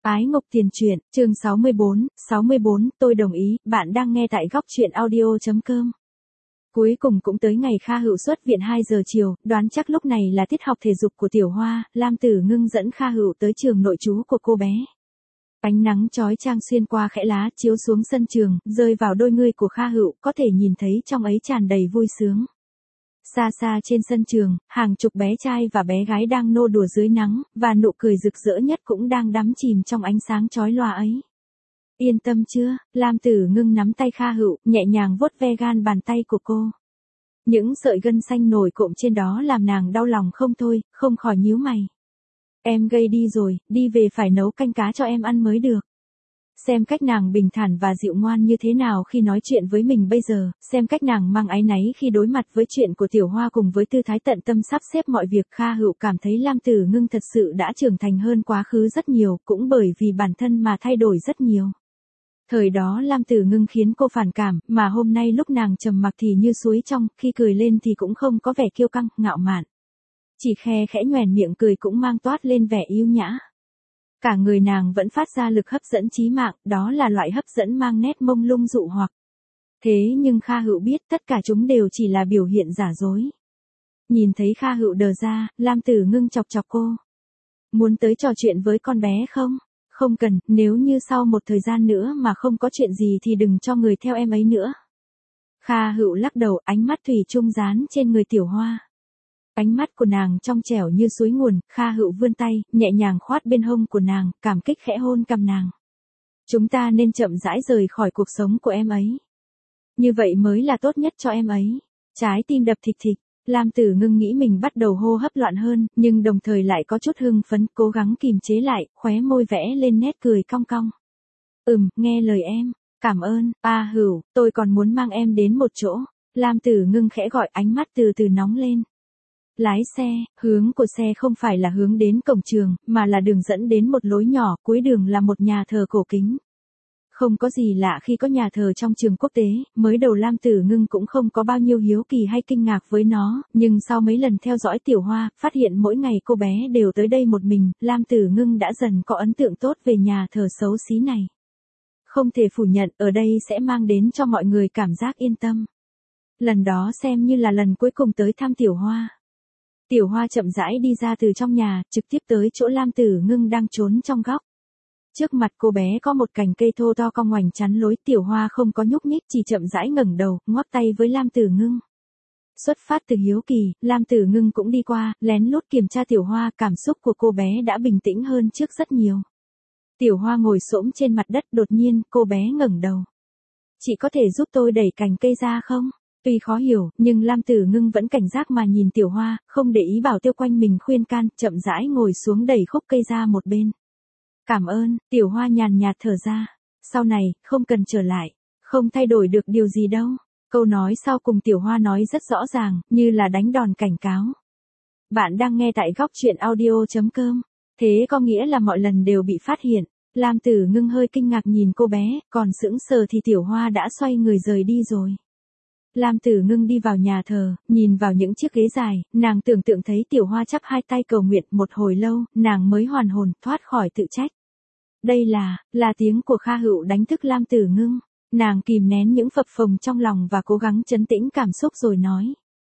Ái Ngục Tiền Truyện, chương 64, tôi đồng ý, bạn đang nghe tại góc truyện audio.com. Cuối cùng cũng tới ngày Kha Hựu xuất viện 2 giờ chiều, đoán chắc lúc này là tiết học thể dục của Tiểu Hoa, Lam Tử Ngưng dẫn Kha Hựu tới trường nội trú của cô bé. Ánh nắng chói chang xuyên qua khẽ lá chiếu xuống sân trường, rơi vào đôi ngươi của Kha Hựu, có thể nhìn thấy trong ấy tràn đầy vui sướng. Xa xa trên sân trường, hàng chục bé trai và bé gái đang nô đùa dưới nắng, và nụ cười rực rỡ nhất cũng đang đắm chìm trong ánh sáng chói lòa ấy. Yên tâm chưa? Lam Tử Ngưng nắm tay Kha Hựu, nhẹ nhàng vuốt ve gan bàn tay của cô. Những sợi gân xanh nổi cộm trên đó làm nàng đau lòng không thôi, không khỏi nhíu mày. Em gây đi rồi, đi về phải nấu canh cá cho em ăn mới được. Xem cách nàng bình thản và dịu ngoan như thế nào khi nói chuyện với mình bây giờ, xem cách nàng mang áy náy khi đối mặt với chuyện của Tiểu Hoa cùng với tư thái tận tâm sắp xếp mọi việc. Kha Hựu cảm thấy Lam Tử Ngưng thật sự đã trưởng thành hơn quá khứ rất nhiều, cũng bởi vì bản thân mà thay đổi rất nhiều. Thời đó Lam Tử Ngưng khiến cô phản cảm, mà hôm nay lúc nàng trầm mặc thì như suối trong, khi cười lên thì cũng không có vẻ kiêu căng, ngạo mạn. Chỉ khe khẽ nhoẻn miệng cười cũng mang toát lên vẻ yêu nhã. Cả người nàng vẫn phát ra lực hấp dẫn chí mạng, đó là loại hấp dẫn mang nét mông lung dụ hoặc. Thế nhưng Kha Hựu biết tất cả chúng đều chỉ là biểu hiện giả dối. Nhìn thấy Kha Hựu đờ ra, Lam Tử Ngưng chọc chọc cô. Muốn tới trò chuyện với con bé không? Không cần, nếu như sau một thời gian nữa mà không có chuyện gì thì đừng cho người theo em ấy nữa. Kha Hựu lắc đầu, ánh mắt thủy chung dán trên người Tiểu Hoa. Ánh mắt của nàng trong trẻo như suối nguồn, Kha Hựu vươn tay, nhẹ nhàng khoát bên hông của nàng, cảm kích khẽ hôn cằm nàng. Chúng ta nên chậm rãi rời khỏi cuộc sống của em ấy. Như vậy mới là tốt nhất cho em ấy. Trái tim đập thịch thịch, Lam Tử Ngưng nghĩ mình bắt đầu hô hấp loạn hơn, nhưng đồng thời lại có chút hưng phấn, cố gắng kìm chế lại, khóe môi vẽ lên nét cười cong cong. Nghe lời em, cảm ơn, Hựu, tôi còn muốn mang em đến một chỗ. Lam Tử Ngưng khẽ gọi, ánh mắt từ từ nóng lên. Lái xe, hướng của xe không phải là hướng đến cổng trường, mà là đường dẫn đến một lối nhỏ, cuối đường là một nhà thờ cổ kính. Không có gì lạ khi có nhà thờ trong trường quốc tế, mới đầu Lam Tử Ngưng cũng không có bao nhiêu hiếu kỳ hay kinh ngạc với nó, nhưng sau mấy lần theo dõi Tiểu Hoa, phát hiện mỗi ngày cô bé đều tới đây một mình, Lam Tử Ngưng đã dần có ấn tượng tốt về nhà thờ xấu xí này. Không thể phủ nhận, ở đây sẽ mang đến cho mọi người cảm giác yên tâm. Lần đó xem như là lần cuối cùng tới thăm Tiểu Hoa. Tiểu Hoa chậm rãi đi ra từ trong nhà, trực tiếp tới chỗ Lam Tử Ngưng đang trốn trong góc. Trước mặt cô bé có một cành cây thô to cong ngoành chắn lối, Tiểu Hoa không có nhúc nhích, chỉ chậm rãi ngẩng đầu, ngoắc tay với Lam Tử Ngưng. Xuất phát từ hiếu kỳ, Lam Tử Ngưng cũng đi qua, lén lút kiểm tra Tiểu Hoa, cảm xúc của cô bé đã bình tĩnh hơn trước rất nhiều. Tiểu Hoa ngồi xổm trên mặt đất, đột nhiên, cô bé ngẩng đầu. Chị có thể giúp tôi đẩy cành cây ra không? Tuy khó hiểu, nhưng Lam Tử Ngưng vẫn cảnh giác mà nhìn Tiểu Hoa, không để ý bảo tiêu quanh mình khuyên can, chậm rãi ngồi xuống đẩy khúc cây ra một bên. Cảm ơn, Tiểu Hoa nhàn nhạt thở ra. Sau này, không cần trở lại. Không thay đổi được điều gì đâu. Câu nói sau cùng Tiểu Hoa nói rất rõ ràng, như là đánh đòn cảnh cáo. Bạn đang nghe tại góc truyện audio.com. Thế có nghĩa là mọi lần đều bị phát hiện. Lam Tử Ngưng hơi kinh ngạc nhìn cô bé, còn sững sờ thì Tiểu Hoa đã xoay người rời đi rồi. Lam Tử Ngưng đi vào nhà thờ, nhìn vào những chiếc ghế dài, nàng tưởng tượng thấy Tiểu Hoa chắp hai tay cầu nguyện, một hồi lâu, nàng mới hoàn hồn, thoát khỏi tự trách. Đây là tiếng của Kha Hựu đánh thức Lam Tử Ngưng. Nàng kìm nén những phập phồng trong lòng và cố gắng trấn tĩnh cảm xúc rồi nói.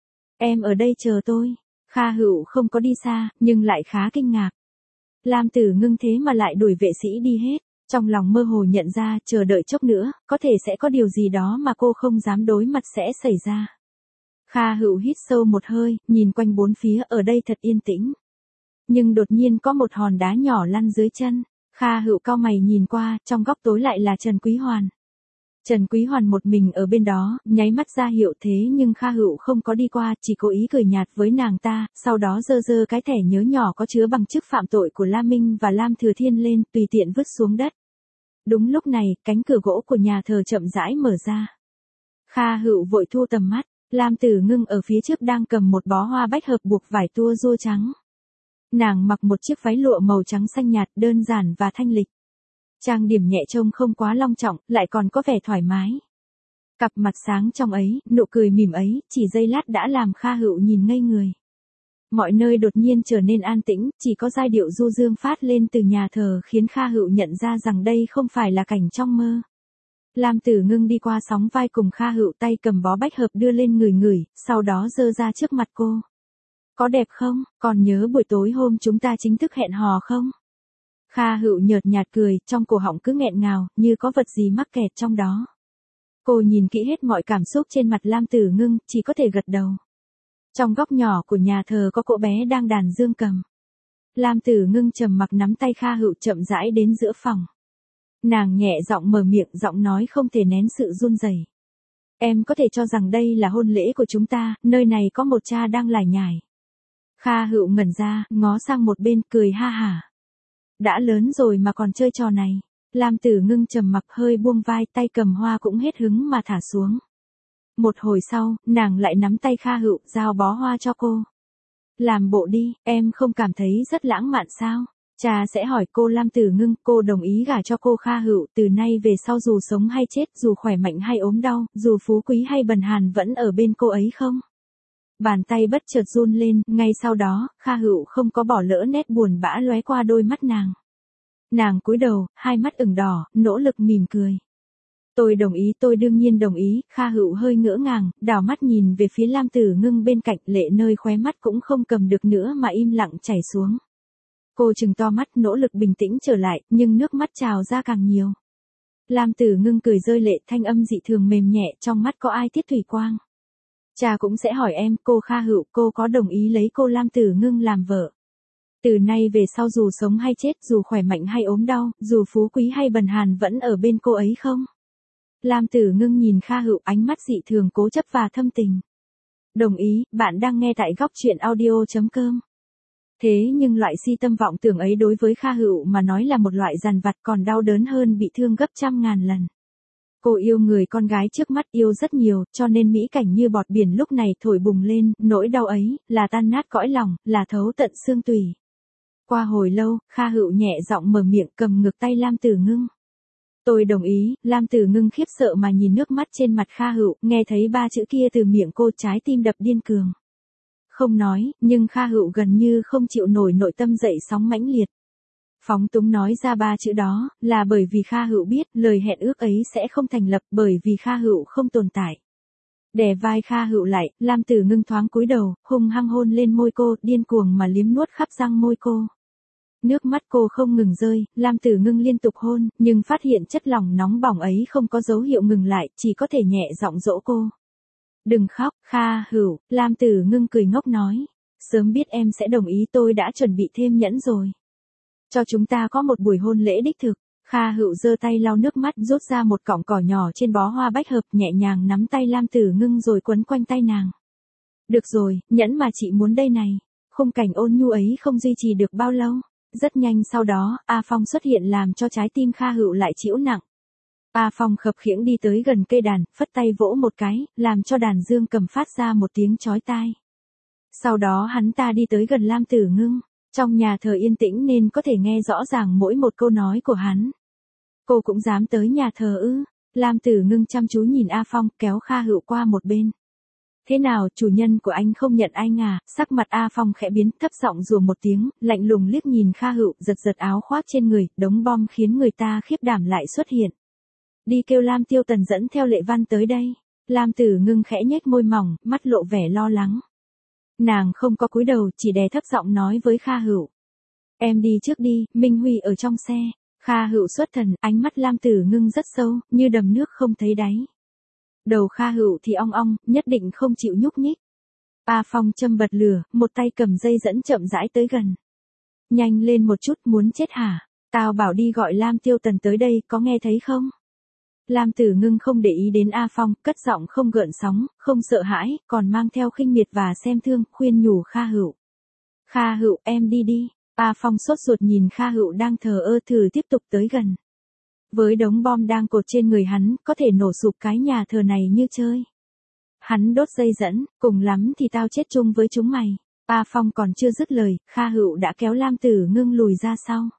Em ở đây chờ tôi. Kha Hựu không có đi xa, nhưng lại khá kinh ngạc. Lam Tử Ngưng thế mà lại đuổi vệ sĩ đi hết. Trong lòng mơ hồ nhận ra, chờ đợi chốc nữa, có thể sẽ có điều gì đó mà cô không dám đối mặt sẽ xảy ra. Kha Hựu hít sâu một hơi, nhìn quanh bốn phía, ở đây thật yên tĩnh. Nhưng đột nhiên có một hòn đá nhỏ lăn dưới chân. Kha Hựu cau mày nhìn qua, trong góc tối lại là Trần Quý Hoàn. Trần Quý Hoàn một mình ở bên đó, nháy mắt ra hiệu thế nhưng Kha Hựu không có đi qua, chỉ cố ý cười nhạt với nàng ta, sau đó giơ giơ cái thẻ nhớ nhỏ có chứa bằng chứng phạm tội của Lam Minh và Lam Thừa Thiên lên, tùy tiện vứt xuống đất. Đúng lúc này, cánh cửa gỗ của nhà thờ chậm rãi mở ra. Kha Hựu vội thu tầm mắt, Lam Tử Ngưng ở phía trước đang cầm một bó hoa bách hợp buộc vải tua rua trắng. Nàng mặc một chiếc váy lụa màu trắng xanh nhạt, đơn giản và thanh lịch. Trang điểm nhẹ trông không quá long trọng, lại còn có vẻ thoải mái. Cặp mặt sáng trong ấy, nụ cười mỉm ấy, chỉ giây lát đã làm Kha Hựu nhìn ngây người. Mọi nơi đột nhiên trở nên an tĩnh, chỉ có giai điệu du dương phát lên từ nhà thờ khiến Kha Hựu nhận ra rằng đây không phải là cảnh trong mơ. Lam Tử Ngưng đi qua sóng vai cùng Kha Hựu, tay cầm bó bách hợp đưa lên ngửi ngửi, sau đó giơ ra trước mặt cô. Có đẹp không? Còn nhớ buổi tối hôm chúng ta chính thức hẹn hò không? Kha Hựu nhợt nhạt cười, trong cổ họng cứ nghẹn ngào, như có vật gì mắc kẹt trong đó. Cô nhìn kỹ hết mọi cảm xúc trên mặt Lam Tử Ngưng, chỉ có thể gật đầu. Trong góc nhỏ của nhà thờ có cậu bé đang đàn dương cầm. Lam Tử Ngưng trầm mặc nắm tay Kha Hựu chậm rãi đến giữa phòng. Nàng nhẹ giọng mở miệng, giọng nói không thể nén sự run rẩy. Em có thể cho rằng đây là hôn lễ của chúng ta, nơi này có một cha đang lải nhải. Kha Hựu ngẩn ra, ngó sang một bên, cười ha hả. Đã lớn rồi mà còn chơi trò này. Lam Tử Ngưng trầm mặc hơi buông vai, tay cầm hoa cũng hết hứng mà thả xuống. Một hồi sau, nàng lại nắm tay Kha Hựu, giao bó hoa cho cô. Làm bộ đi, em không cảm thấy rất lãng mạn sao? Cha sẽ hỏi cô. Lam Tử Ngưng, cô đồng ý gả cho cô Kha Hựu, từ nay về sau dù sống hay chết, dù khỏe mạnh hay ốm đau, dù phú quý hay bần hàn vẫn ở bên cô ấy không? Bàn tay bất chợt run lên, ngay sau đó, Kha Hựu không có bỏ lỡ nét buồn bã lóe qua đôi mắt nàng. Nàng cúi đầu, hai mắt ửng đỏ, nỗ lực mỉm cười. Tôi đồng ý, tôi đương nhiên đồng ý. Kha Hựu hơi ngỡ ngàng, đảo mắt nhìn về phía Lam Tử Ngưng bên cạnh, lệ nơi khóe mắt cũng không cầm được nữa mà im lặng chảy xuống. Cô trừng to mắt, nỗ lực bình tĩnh trở lại, nhưng nước mắt trào ra càng nhiều. Lam Tử Ngưng cười rơi lệ, thanh âm dị thường mềm nhẹ, trong mắt có ai tiết thủy quang. Cha cũng sẽ hỏi em, cô Kha Hựu, cô có đồng ý lấy cô Lam Tử Ngưng làm vợ? Từ nay về sau dù sống hay chết, dù khỏe mạnh hay ốm đau, dù phú quý hay bần hàn vẫn ở bên cô ấy không? Lam Tử Ngưng nhìn Kha Hựu, ánh mắt dị thường cố chấp và thâm tình. Đồng ý, bạn đang nghe tại góc truyện audio.com. Thế nhưng loại si tâm vọng tưởng ấy đối với Kha Hựu mà nói là một loại dằn vặt, còn đau đớn hơn bị thương gấp trăm ngàn lần. Cô yêu người con gái trước mắt, yêu rất nhiều, cho nên mỹ cảnh như bọt biển lúc này thổi bùng lên, nỗi đau ấy, là tan nát cõi lòng, là thấu tận xương tủy. Qua hồi lâu, Kha Hựu nhẹ giọng mở miệng, cầm ngược tay Lam Tử Ngưng. Tôi đồng ý. Lam Tử Ngưng khiếp sợ mà nhìn nước mắt trên mặt Kha Hựu, nghe thấy ba chữ kia từ miệng cô, trái tim đập điên cuồng. Không nói, nhưng Kha Hựu gần như không chịu nổi nội tâm dậy sóng mãnh liệt. Phóng túng nói ra ba chữ đó, là bởi vì Kha Hựu biết, lời hẹn ước ấy sẽ không thành lập, bởi vì Kha Hựu không tồn tại. Đè vai Kha Hựu lại, Lam Tử Ngưng thoáng cúi đầu, hung hăng hôn lên môi cô, điên cuồng mà liếm nuốt khắp răng môi cô. Nước mắt cô không ngừng rơi, Lam Tử Ngưng liên tục hôn, nhưng phát hiện chất lỏng nóng bỏng ấy không có dấu hiệu ngừng lại, chỉ có thể nhẹ giọng dỗ cô. Đừng khóc, Kha Hựu. Lam Tử Ngưng cười ngốc nói. Sớm biết em sẽ đồng ý, tôi đã chuẩn bị thêm nhẫn rồi. Cho chúng ta có một buổi hôn lễ đích thực. Kha Hựu giơ tay lau nước mắt, rút ra một cọng cỏ nhỏ trên bó hoa bách hợp, nhẹ nhàng nắm tay Lam Tử Ngưng rồi quấn quanh tay nàng. Được rồi, nhẫn mà chị muốn đây này. Khung cảnh ôn nhu ấy không duy trì được bao lâu. Rất nhanh sau đó, A Phong xuất hiện làm cho trái tim Kha Hựu lại chịu nặng. A Phong khập khiễng đi tới gần cây đàn, phất tay vỗ một cái, làm cho đàn dương cầm phát ra một tiếng chói tai. Sau đó hắn ta đi tới gần Lam Tử Ngưng, trong nhà thờ yên tĩnh nên có thể nghe rõ ràng mỗi một câu nói của hắn. Cô cũng dám tới nhà thờ ư? Lam Tử Ngưng chăm chú nhìn A Phong, kéo Kha Hựu qua một bên. Thế nào, chủ nhân của anh không nhận anh à? Sắc mặt A Phong khẽ biến, thấp giọng rủa một tiếng, lạnh lùng liếc nhìn Kha Hựu, giật giật áo khoác trên người, đống bom khiến người ta khiếp đảm lại xuất hiện. Đi kêu Lam Tiêu Tần dẫn theo Lệ Văn tới đây. Lam Tử Ngưng khẽ nhếch môi mỏng, mắt lộ vẻ lo lắng. Nàng không có cúi đầu, chỉ đè thấp giọng nói với Kha Hựu. Em đi trước đi, Minh Huy ở trong xe. Kha Hựu xuất thần, ánh mắt Lam Tử Ngưng rất sâu, như đầm nước không thấy đáy. Đầu Kha Hựu thì ong ong, nhất định không chịu nhúc nhích. A Phong châm bật lửa, một tay cầm dây dẫn chậm rãi tới gần. Nhanh lên một chút, muốn chết hả? Tao bảo đi gọi Lam Tiêu Tần tới đây, có nghe thấy không? Lam Tử Ngưng không để ý đến A Phong, cất giọng không gợn sóng, không sợ hãi, còn mang theo khinh miệt và xem thương, khuyên nhủ Kha Hựu. Kha Hựu, em đi đi. A Phong sốt ruột nhìn Kha Hựu đang thờ ơ thử tiếp tục tới gần. Với đống bom đang cột trên người hắn, có thể nổ sụp cái nhà thờ này như chơi. Hắn đốt dây dẫn, cùng lắm thì tao chết chung với chúng mày. A Phong còn chưa dứt lời, Kha Hựu đã kéo Lam Tử Ngưng lùi ra sau.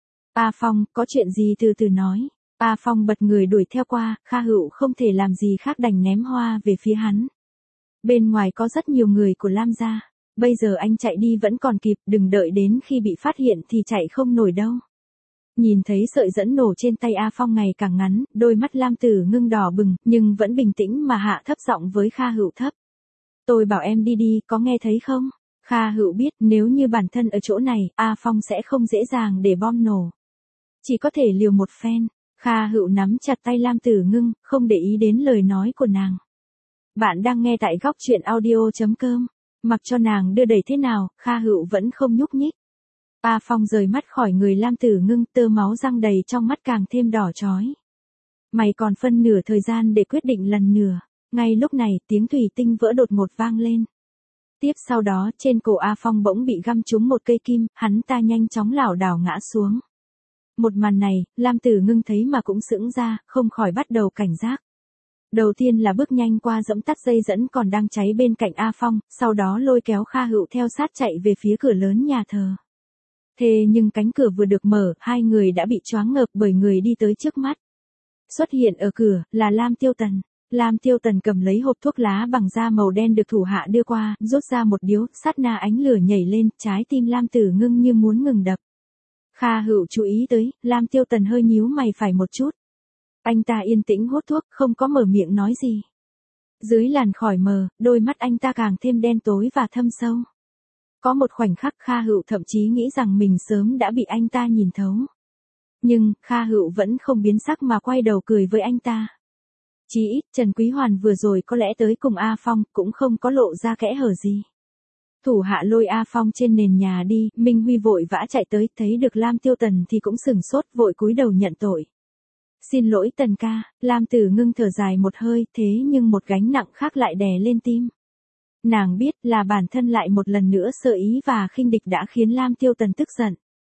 A Phong, có chuyện gì từ từ nói. A Phong bật người đuổi theo qua, Kha Hựu không thể làm gì khác đành ném hoa về phía hắn. Bên ngoài có rất nhiều người của Lam gia. Bây giờ anh chạy đi vẫn còn kịp, đừng đợi đến khi bị phát hiện thì chạy không nổi đâu. Nhìn thấy sợi dẫn nổ trên tay A Phong ngày càng ngắn, đôi mắt Lam Tử Ngưng đỏ bừng, nhưng vẫn bình tĩnh mà hạ thấp giọng với Kha Hữu thấp. Tôi bảo em đi đi, có nghe thấy không? Kha Hữu biết nếu như bản thân ở chỗ này, A Phong sẽ không dễ dàng để bom nổ. Chỉ có thể liều một phen. Kha Hữu nắm chặt tay Lam Tử Ngưng, không để ý đến lời nói của nàng. Bạn đang nghe tại góc truyện audio.com. Mặc cho nàng đưa đẩy thế nào, Kha Hữu vẫn không nhúc nhích. A Phong rời mắt khỏi người Lam Tử Ngưng, tơ máu răng đầy trong mắt càng thêm đỏ chói. Mày còn phân nửa thời gian để quyết định lần nữa. Ngay lúc này, tiếng thủy tinh vỡ đột ngột vang lên. Tiếp sau đó, trên cổ A Phong bỗng bị găm trúng một cây kim, hắn ta nhanh chóng lảo đảo ngã xuống. Một màn này, Lam Tử Ngưng thấy mà cũng sững ra, không khỏi bắt đầu cảnh giác. Đầu tiên là bước nhanh qua giẫm tắt dây dẫn còn đang cháy bên cạnh A Phong, sau đó lôi kéo Kha Hữu theo sát chạy về phía cửa lớn nhà thờ. Thế nhưng cánh cửa vừa được mở, hai người đã bị choáng ngợp bởi người đi tới trước mắt. Xuất hiện ở cửa, là Lam Tiêu Tần. Lam Tiêu Tần cầm lấy hộp thuốc lá bằng da màu đen được thủ hạ đưa qua, rút ra một điếu, sát na ánh lửa nhảy lên, trái tim Lam Tử Ngưng như muốn ngừng đập. Kha Hữu chú ý tới, Lam Tiêu Tần hơi nhíu mày phải một chút. Anh ta yên tĩnh hút thuốc, không có mở miệng nói gì. Dưới làn khói mờ, đôi mắt anh ta càng thêm đen tối và thâm sâu. Có một khoảnh khắc Kha Hữu thậm chí nghĩ rằng mình sớm đã bị anh ta nhìn thấu. Nhưng, Kha Hữu vẫn không biến sắc mà quay đầu cười với anh ta. Chí ít, Trần Quý Hoàn vừa rồi có lẽ tới cùng A Phong, cũng không có lộ ra kẽ hở gì. Thủ hạ lôi A Phong trên nền nhà đi, Minh Huy vội vã chạy tới, thấy được Lam Tiêu Tần thì cũng sửng sốt, vội cúi đầu nhận tội. Xin lỗi Tần ca, Lam Tử Ngưng thở dài một hơi, thế nhưng một gánh nặng khác lại đè lên tim. Nàng biết là bản thân lại một lần nữa sơ ý và khinh địch đã khiến Lam Tiêu Tần tức giận.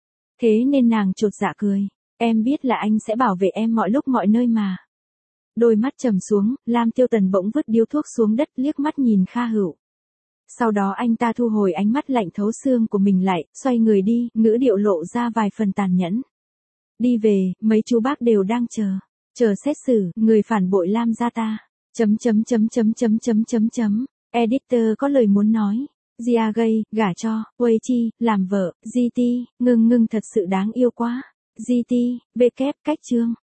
Thế nên nàng chột dạ cười, em biết là anh sẽ bảo vệ em mọi lúc mọi nơi mà. Đôi mắt trầm xuống, Lam Tiêu Tần bỗng vứt điếu thuốc xuống đất, liếc mắt nhìn Kha Hữu. Sau đó anh ta thu hồi ánh mắt lạnh thấu xương của mình lại, xoay người đi, ngữ điệu lộ ra vài phần tàn nhẫn. Đi về, mấy chú bác đều đang chờ xét xử, người phản bội Lam gia ta. Editor có lời muốn nói. Gia gây, gả cho, Wei Chi, làm vợ, GT, Ngưng thật sự đáng yêu quá. GT, cách chương.